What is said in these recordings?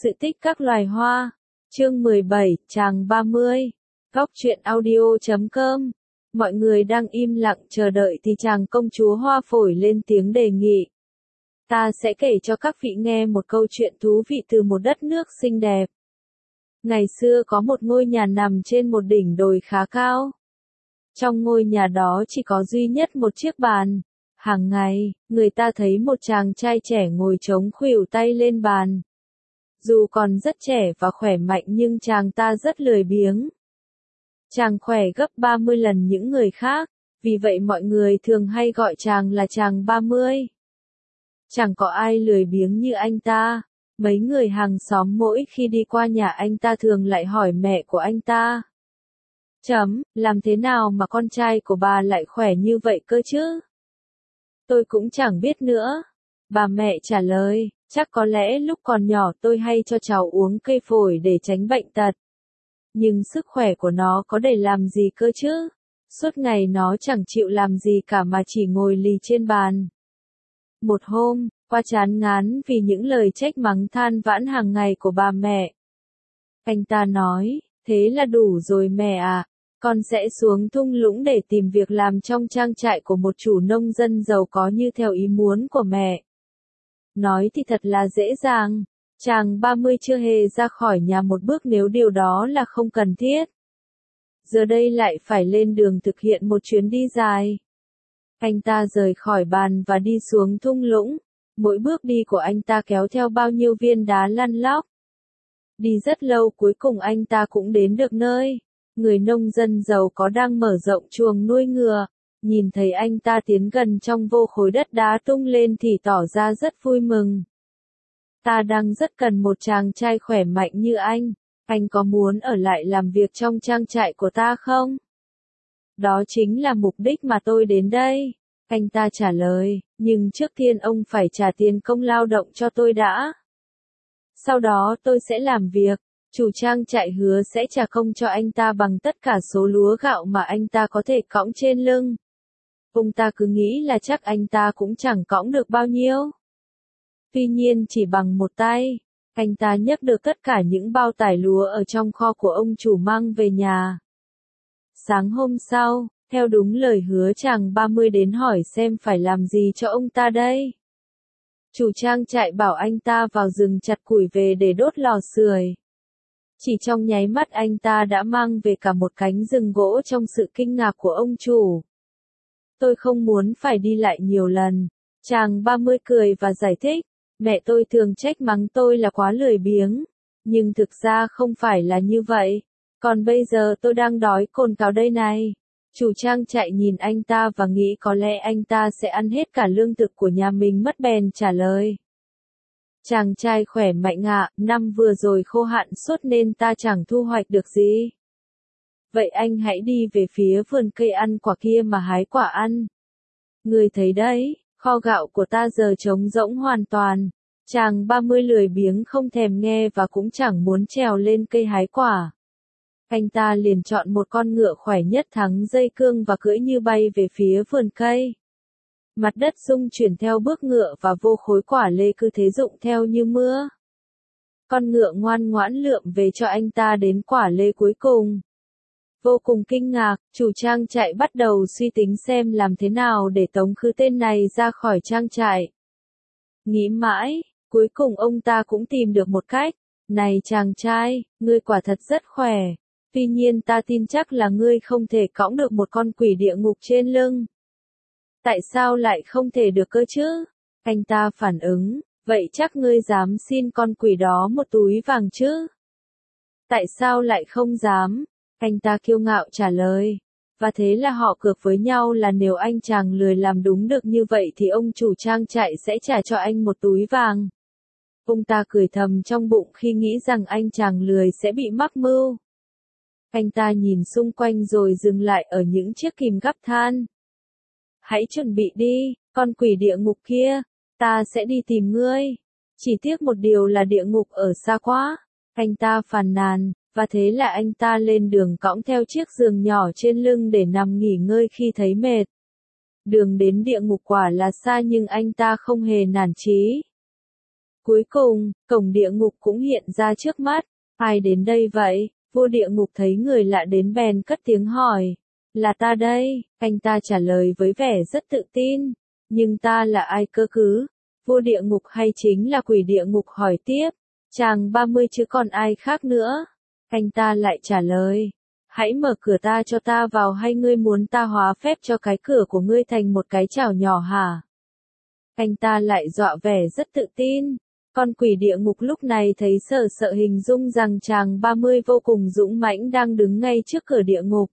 Sự tích các loài hoa. Chương 17, chàng 30. Góc truyện audio.com. Mọi người đang im lặng chờ đợi thì chàng công chúa hoa phổi lên tiếng đề nghị. Ta sẽ kể cho các vị nghe một câu chuyện thú vị từ một đất nước xinh đẹp. Ngày xưa có một ngôi nhà nằm trên một đỉnh đồi khá cao. Trong ngôi nhà đó chỉ có duy nhất một chiếc bàn. Hàng ngày, người ta thấy một chàng trai trẻ ngồi chống khuỷu tay lên bàn. Dù còn rất trẻ và khỏe mạnh nhưng chàng ta rất lười biếng. Chàng khỏe gấp 30 lần những người khác, vì vậy mọi người thường hay gọi chàng là chàng 30. Chẳng có ai lười biếng như anh ta. Mấy người hàng xóm mỗi khi đi qua nhà anh ta thường lại hỏi mẹ của anh ta. Làm thế nào mà con trai của bà lại khỏe như vậy cơ chứ? Tôi cũng chẳng biết nữa. Bà mẹ trả lời, chắc có lẽ lúc còn nhỏ tôi hay cho cháu uống cây phổi để tránh bệnh tật. Nhưng sức khỏe của nó có để làm gì cơ chứ? Suốt ngày nó chẳng chịu làm gì cả mà chỉ ngồi lì trên bàn. Một hôm, qua chán ngán vì những lời trách mắng than vãn hàng ngày của bà mẹ. Anh ta nói, thế là đủ rồi mẹ à, con sẽ xuống thung lũng để tìm việc làm trong trang trại của một chủ nông dân giàu có như theo ý muốn của mẹ. Nói thì thật là dễ dàng, chàng 30 chưa hề ra khỏi nhà một bước nếu điều đó là không cần thiết. Giờ đây lại phải lên đường thực hiện một chuyến đi dài. Anh ta rời khỏi bàn và đi xuống thung lũng, mỗi bước đi của anh ta kéo theo bao nhiêu viên đá lăn lóc. Đi rất lâu cuối cùng anh ta cũng đến được nơi. Người nông dân giàu có đang mở rộng chuồng nuôi ngựa, nhìn thấy anh ta tiến gần trong vô khối đất đá tung lên thì tỏ ra rất vui mừng. Ta đang rất cần một chàng trai khỏe mạnh như anh có muốn ở lại làm việc trong trang trại của ta không? Đó chính là mục đích mà tôi đến đây. Anh ta trả lời, nhưng trước tiên ông phải trả tiền công lao động cho tôi đã. Sau đó tôi sẽ làm việc. Chủ trang trại hứa sẽ trả công cho anh ta bằng tất cả số lúa gạo mà anh ta có thể cõng trên lưng. Ông ta cứ nghĩ là chắc anh ta cũng chẳng cõng được bao nhiêu. Tuy nhiên chỉ bằng một tay, anh ta nhấc được tất cả những bao tải lúa ở trong kho của ông chủ mang về nhà. Sáng hôm sau, theo đúng lời hứa chàng 30 đến hỏi xem phải làm gì cho ông ta đây. Chủ trang trại bảo anh ta vào rừng chặt củi về để đốt lò sưởi. Chỉ trong nháy mắt anh ta đã mang về cả một cánh rừng gỗ trong sự kinh ngạc của ông chủ. Tôi không muốn phải đi lại nhiều lần. Chàng 30 cười và giải thích, mẹ tôi thường trách mắng tôi là quá lười biếng. Nhưng thực ra không phải là như vậy. Còn bây giờ tôi đang đói cồn cào đây này. Chủ trang trại nhìn anh ta và nghĩ có lẽ anh ta sẽ ăn hết cả lương thực của nhà mình mất bèn trả lời. Chàng trai khỏe mạnh ạ, năm vừa rồi khô hạn suốt nên ta chẳng thu hoạch được gì. Vậy anh hãy đi về phía vườn cây ăn quả kia mà hái quả ăn. Người thấy đấy, kho gạo của ta giờ trống rỗng hoàn toàn. Chàng 30 lười biếng không thèm nghe và cũng chẳng muốn trèo lên cây hái quả. Anh ta liền chọn một con ngựa khỏe nhất thắng dây cương và cưỡi như bay về phía vườn cây. Mặt đất rung chuyển theo bước ngựa và vô khối quả lê cứ thế rụng theo như mưa. Con ngựa ngoan ngoãn lượm về cho anh ta đến quả lê cuối cùng. Vô cùng kinh ngạc, chủ trang trại bắt đầu suy tính xem làm thế nào để tống khứ tên này ra khỏi trang trại. Nghĩ mãi, cuối cùng ông ta cũng tìm được một cách. Này chàng trai, ngươi quả thật rất khỏe. Tuy nhiên ta tin chắc là ngươi không thể cõng được một con quỷ địa ngục trên lưng. Tại sao lại không thể được cơ chứ? Anh ta phản ứng, vậy chắc ngươi dám xin con quỷ đó một túi vàng chứ? Tại sao lại không dám? Anh ta kiêu ngạo trả lời. Và thế là họ cược với nhau là nếu anh chàng lười làm đúng được như vậy thì ông chủ trang trại sẽ trả cho anh một túi vàng. Ông ta cười thầm trong bụng khi nghĩ rằng anh chàng lười sẽ bị mắc mưu. Anh ta nhìn xung quanh rồi dừng lại ở những chiếc kìm gắp than. Hãy chuẩn bị đi, con quỷ địa ngục kia, ta sẽ đi tìm ngươi. Chỉ tiếc một điều là địa ngục ở xa quá. Anh ta phàn nàn, và thế là anh ta lên đường cõng theo chiếc giường nhỏ trên lưng để nằm nghỉ ngơi khi thấy mệt. Đường đến địa ngục quả là xa nhưng anh ta không hề nản chí. Cuối cùng, cổng địa ngục cũng hiện ra trước mắt. Ai đến đây vậy? Vua địa ngục thấy người lạ đến bèn cất tiếng hỏi. Là ta đây, anh ta trả lời với vẻ rất tự tin. Nhưng ta là ai cơ cứ? Vua địa ngục hay chính là quỷ địa ngục hỏi tiếp. Chàng 30 chứ còn ai khác nữa? Anh ta lại trả lời. Hãy mở cửa ta cho ta vào, hay ngươi muốn ta hóa phép cho cái cửa của ngươi thành một cái chảo nhỏ hả? Anh ta lại dọa vẻ rất tự tin. Con quỷ địa ngục lúc này thấy sợ sợ hình dung rằng chàng 30 vô cùng dũng mãnh đang đứng ngay trước cửa địa ngục.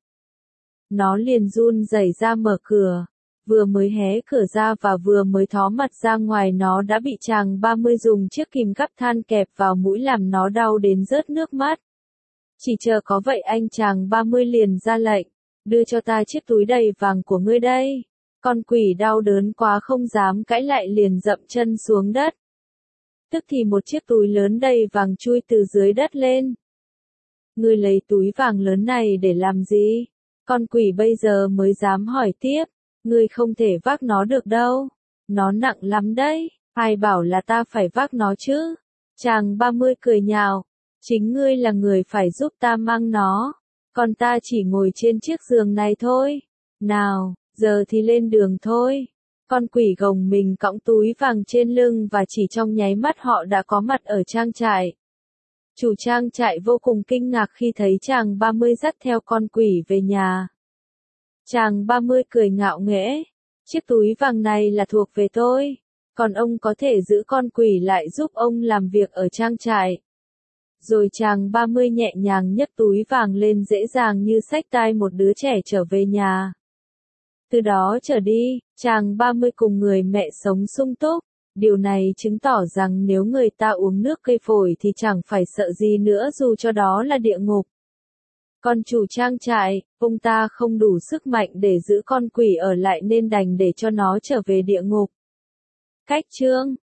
Nó liền run rẩy ra mở cửa. Vừa mới hé cửa ra và vừa mới thó mặt ra ngoài nó đã bị chàng 30 dùng chiếc kìm gắp than kẹp vào mũi làm nó đau đến rớt nước mắt. Chỉ chờ có vậy anh chàng 30 liền ra lệnh. Đưa cho ta chiếc túi đầy vàng của ngươi đây. Con quỷ đau đớn quá không dám cãi lại liền dậm chân xuống đất. Tức thì một chiếc túi lớn đầy vàng chui từ dưới đất lên. Ngươi lấy túi vàng lớn này để làm gì? Con quỷ bây giờ mới dám hỏi tiếp. Ngươi không thể vác nó được đâu. Nó nặng lắm đấy. Ai bảo là ta phải vác nó chứ? Chàng 30 cười nhạo. Chính ngươi là người phải giúp ta mang nó. Còn ta chỉ ngồi trên chiếc giường này thôi. Nào, giờ thì lên đường thôi. Con quỷ gồng mình cõng túi vàng trên lưng và chỉ trong nháy mắt họ đã có mặt ở trang trại. Chủ trang trại vô cùng kinh ngạc khi thấy chàng 30 dắt theo con quỷ về nhà. Chàng 30 cười ngạo nghễ. Chiếc túi vàng này là thuộc về tôi. Còn ông có thể giữ con quỷ lại giúp ông làm việc ở trang trại. Rồi chàng 30 nhẹ nhàng nhấc túi vàng lên dễ dàng như xách tay một đứa trẻ trở về nhà. Từ đó trở đi, chàng 30 cùng người mẹ sống sung túc. Điều này chứng tỏ rằng nếu người ta uống nước cây phổi thì chẳng phải sợ gì nữa dù cho đó là địa ngục. Còn chủ trang trại, ông ta không đủ sức mạnh để giữ con quỷ ở lại nên đành để cho nó trở về địa ngục. Cách chương